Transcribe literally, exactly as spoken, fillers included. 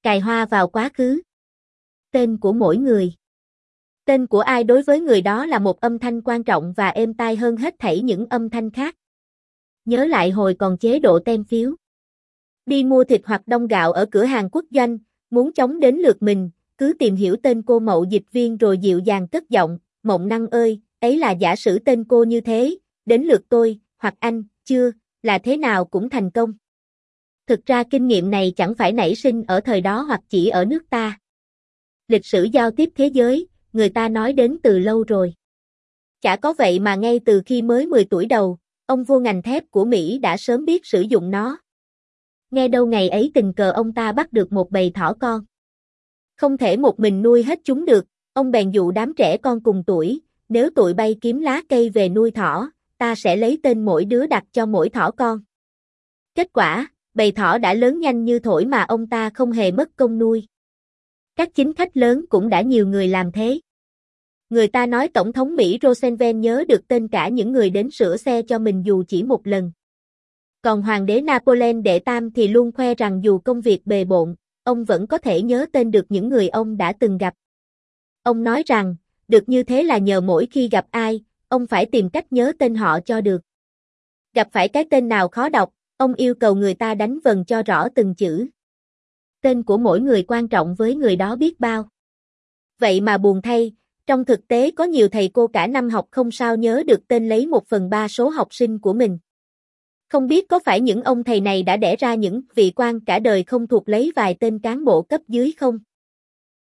Cài hoa vào quá khứ. Tên của mỗi người. Tên của ai đối với người đó là một âm thanh quan trọng và êm tai hơn hết thảy những âm thanh khác. Nhớ lại hồi còn chế độ tem phiếu. Đi mua thịt hoặc đông gạo ở cửa hàng quốc doanh, muốn chống đến lượt mình, cứ tìm hiểu tên cô mậu dịch viên rồi dịu dàng cất giọng, Mộng Năng ơi, ấy là giả sử tên cô như thế, đến lượt tôi, hoặc anh, chưa, là thế nào cũng thành công. Thực ra kinh nghiệm này chẳng phải nảy sinh ở thời đó hoặc chỉ ở nước ta. Lịch sử giao tiếp thế giới, người ta nói đến từ lâu rồi. Chả có vậy mà ngay từ khi mới mười tuổi đầu, ông vua ngành thép của Mỹ đã sớm biết sử dụng nó. Nghe đâu ngày ấy tình cờ ông ta bắt được một bầy thỏ con. Không thể một mình nuôi hết chúng được, ông bèn dụ đám trẻ con cùng tuổi, nếu tụi bay kiếm lá cây về nuôi thỏ, ta sẽ lấy tên mỗi đứa đặt cho mỗi thỏ con. Kết quả, bầy thỏ đã lớn nhanh như thổi mà ông ta không hề mất công nuôi. Các chính khách lớn cũng đã nhiều người làm thế. Người ta nói Tổng thống Mỹ Roosevelt nhớ được tên cả những người đến sửa xe cho mình dù chỉ một lần. Còn Hoàng đế Napoleon đệ tam thì luôn khoe rằng dù công việc bề bộn, ông vẫn có thể nhớ tên được những người ông đã từng gặp. Ông nói rằng, được như thế là nhờ mỗi khi gặp ai, ông phải tìm cách nhớ tên họ cho được. Gặp phải cái tên nào khó đọc, ông yêu cầu người ta đánh vần cho rõ từng chữ. Tên của mỗi người quan trọng với người đó biết bao. Vậy mà buồn thay, trong thực tế có nhiều thầy cô cả năm học không sao nhớ được tên lấy một phần ba số học sinh của mình. Không biết có phải những ông thầy này đã đẻ ra những vị quan cả đời không thuộc lấy vài tên cán bộ cấp dưới không?